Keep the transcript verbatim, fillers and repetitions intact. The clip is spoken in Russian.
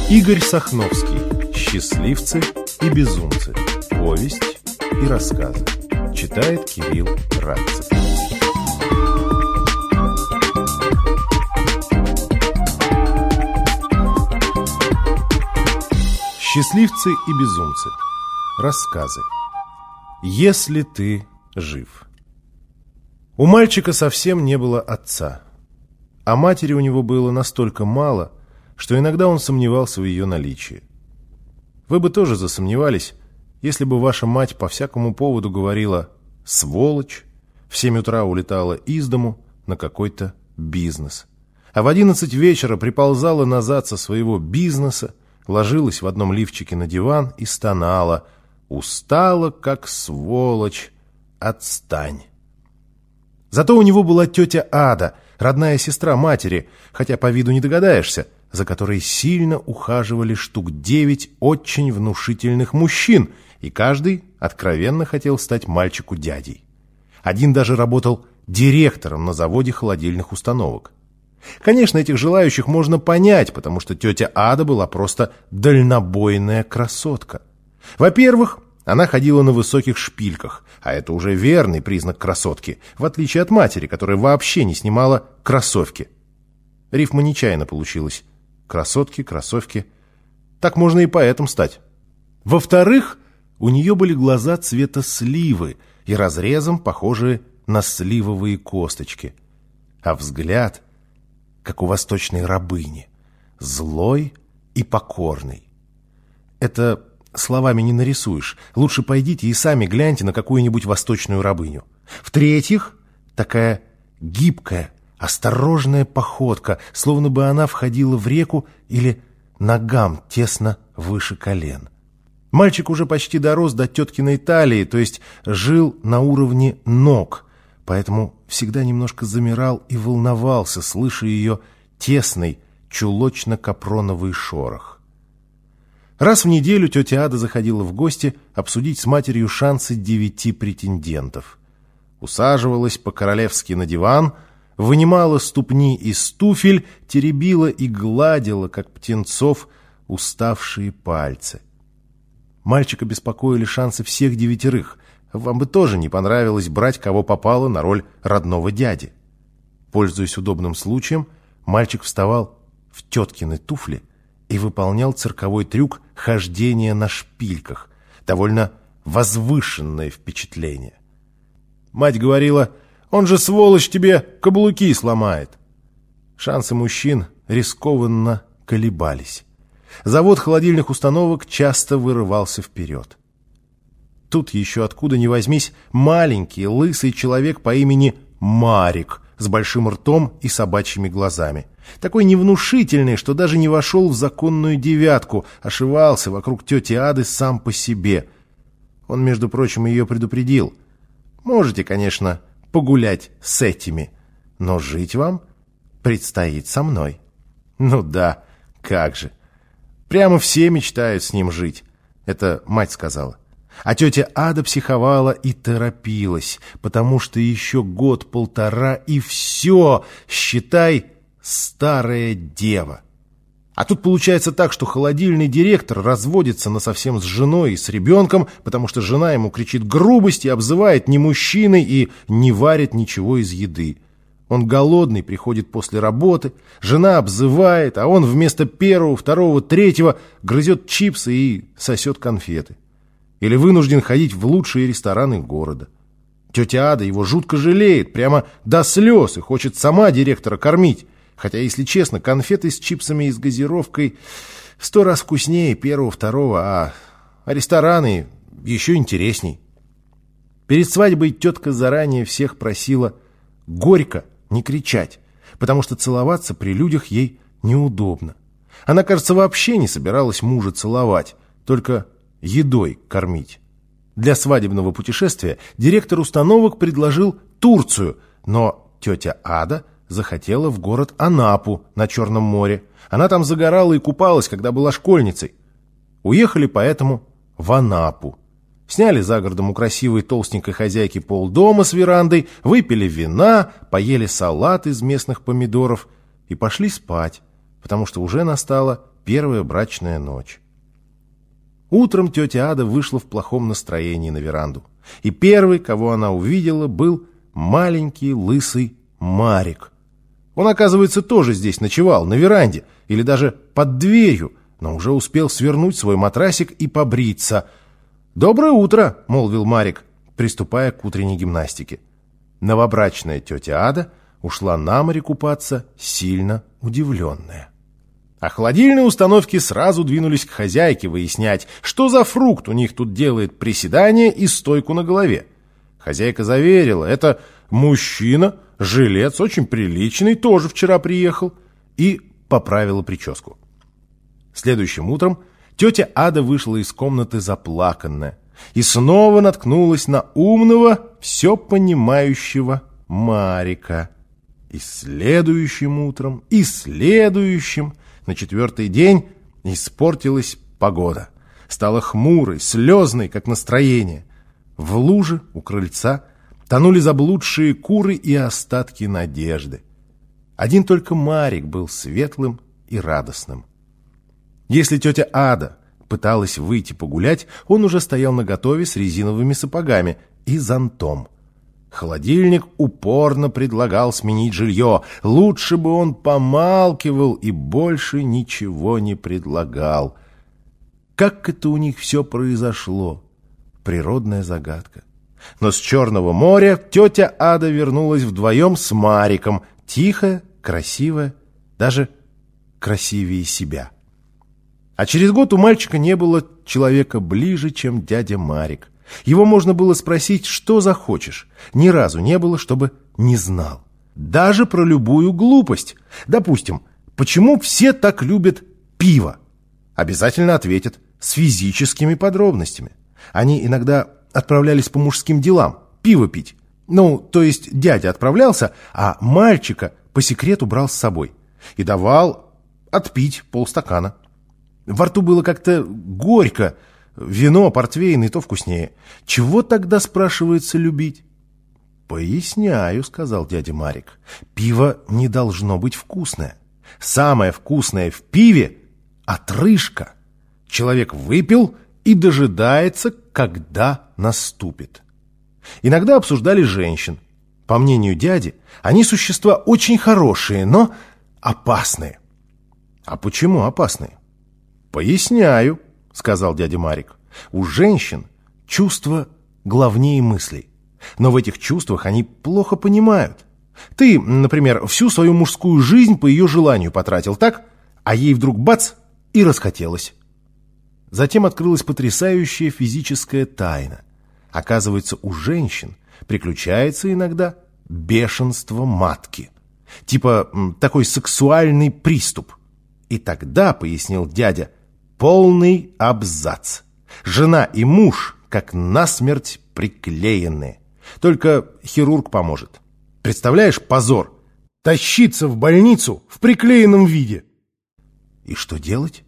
Игорь Сахновский. «Счастливцы и безумцы. Повесть и рассказы». Читает Кирилл Радцев. «Счастливцы и безумцы. Рассказы. Если ты жив». У мальчика совсем не было отца, а матери у него было настолько мало, что иногда он сомневался в ее наличии. Вы бы тоже засомневались, если бы ваша мать по всякому поводу говорила «сволочь», в семь утра улетала из дому на какой-то бизнес, а в одиннадцать вечера приползала назад со своего бизнеса, ложилась в одном лифчике на диван и стонала: «Устала, как сволочь, отстань». Зато у него была тетя Ада, родная сестра матери, хотя по виду не догадаешься, за которой сильно ухаживали штук девять очень внушительных мужчин, и каждый откровенно хотел стать мальчику дядей. Один даже работал директором на заводе холодильных установок. Конечно, этих желающих можно понять, потому что тетя Ада была просто дальнобойная красотка. Во-первых, она ходила на высоких шпильках, а это уже верный признак красотки, в отличие от матери, которая вообще не снимала кроссовки. Рифма нечаянно получилась. Красотки, кроссовки. Так можно и поэтом стать. Во-вторых, у нее были глаза цвета сливы и разрезом похожие на сливовые косточки. А взгляд, как у восточной рабыни, злой и покорный. Это словами не нарисуешь. Лучше пойдите и сами гляньте на какую-нибудь восточную рабыню. В-третьих, такая гибкая, осторожная походка, словно бы она входила в реку или ногам тесно выше колен. Мальчик уже почти дорос до теткиной талии, то есть жил на уровне ног, поэтому всегда немножко замирал и волновался, слыша ее тесный чулочно-капроновый шорох. Раз в неделю тетя Ада заходила в гости обсудить с матерью шансы девяти претендентов. Усаживалась по-королевски на диван, вынимала ступни из туфель, теребила и гладила, как птенцов, уставшие пальцы. Мальчика беспокоили шансы всех девятерых. Вам бы тоже не понравилось брать кого попало на роль родного дяди. Пользуясь удобным случаем, мальчик вставал в теткины туфли и выполнял цирковой трюк хождения на шпильках. Довольно возвышенное впечатление. Мать говорила: «Он же, сволочь, тебе каблуки сломает». Шансы мужчин рискованно колебались. Завод холодильных установок часто вырывался вперед. Тут еще откуда ни возьмись маленький лысый человек по имени Марик с большим ртом и собачьими глазами. Такой невнушительный, что даже не вошел в законную девятку, ошивался вокруг тети Ады сам по себе. Он, между прочим, ее предупредил: «Можете, конечно, погулять с этими, но жить вам предстоит со мной». Ну да, как же. Прямо все мечтают с ним жить, это мать сказала. А тетя Ада психовала и торопилась, потому что еще год-полтора и все, считай, старая дева. А тут получается так, что холодильный директор разводится насовсем с женой и с ребенком, потому что жена ему кричит грубости, обзывает не мужчиной и не варит ничего из еды. Он голодный, приходит после работы, жена обзывает, а он вместо первого, второго, третьего грызет чипсы и сосет конфеты. Или вынужден ходить в лучшие рестораны города. Тетя Ада его жутко жалеет, прямо до слез, и хочет сама директора кормить. Хотя, если честно, конфеты с чипсами и с газировкой в сто раз вкуснее первого, второго, а, а рестораны еще интересней. Перед свадьбой тетка заранее всех просила горько не кричать, потому что целоваться при людях ей неудобно. Она, кажется, вообще не собиралась мужа целовать, только едой кормить. Для свадебного путешествия директор установок предложил Турцию, но тетя Ада захотела в город Анапу на Черном море. Она там загорала и купалась, когда была школьницей. Уехали поэтому в Анапу. Сняли за городом у красивой толстенькой хозяйки полдома с верандой, выпили вина, поели салат из местных помидоров и пошли спать, потому что уже настала первая брачная ночь. Утром тетя Ада вышла в плохом настроении на веранду. И первый, кого она увидела, был маленький лысый Марик. Он, оказывается, тоже здесь ночевал, на веранде, или даже под дверью, но уже успел свернуть свой матрасик и побриться. «Доброе утро!» — молвил Марик, приступая к утренней гимнастике. Новобрачная тетя Ада ушла на море купаться, сильно удивленная. А холодильные установки сразу двинулись к хозяйке выяснять, что за фрукт у них тут делает приседание и стойку на голове. Хозяйка заверила, это мужчина, жилец, очень приличный, тоже вчера приехал, и поправила прическу. Следующим утром тетя Ада вышла из комнаты заплаканная и снова наткнулась на умного, все понимающего Марика. И следующим утром, и следующим, на четвертый день испортилась погода. Стала хмурой, слезной, как настроение. В луже у крыльца тонули заблудшие куры и остатки надежды. Один только Марик был светлым и радостным. Если тетя Ада пыталась выйти погулять, он уже стоял наготове с резиновыми сапогами и зонтом. Холодильник упорно предлагал сменить жилье. Лучше бы он помалкивал и больше ничего не предлагал. Как это у них все произошло? Природная загадка. Но с Черного моря тетя Ада вернулась вдвоем с Мариком. Тихая, красивая, даже красивее себя. А через год у мальчика не было человека ближе, чем дядя Марик. Его можно было спросить, что захочешь. Ни разу не было, чтобы не знал. Даже про любую глупость. Допустим, почему все так любят пиво? Обязательно ответят с физическими подробностями. Они иногда отправлялись по мужским делам, пиво пить. Ну, то есть дядя отправлялся, а мальчика по секрету брал с собой. И давал отпить полстакана. Во рту было как-то горько. Вино, портвейн и то вкуснее. Чего тогда, спрашивается, любить? «Поясняю», — сказал дядя Марик. «Пиво не должно быть вкусное. Самое вкусное в пиве — отрыжка. Человек выпил и дожидается, когда наступит». Иногда обсуждали женщин. По мнению дяди, они существа очень хорошие, но опасные. А почему опасные? «Поясняю», — сказал дядя Марик. «У женщин чувства главнее мыслей. Но в этих чувствах они плохо понимают. Ты, например, всю свою мужскую жизнь по ее желанию потратил, так? А ей вдруг бац — и расхотелось». Затем открылась потрясающая физическая тайна. Оказывается, у женщин приключается иногда бешенство матки. Типа такой сексуальный приступ. И тогда, пояснил дядя, полный абзац. Жена и муж как насмерть приклеенные. Только хирург поможет. Представляешь, позор? Тащиться в больницу в приклеенном виде. И что делать?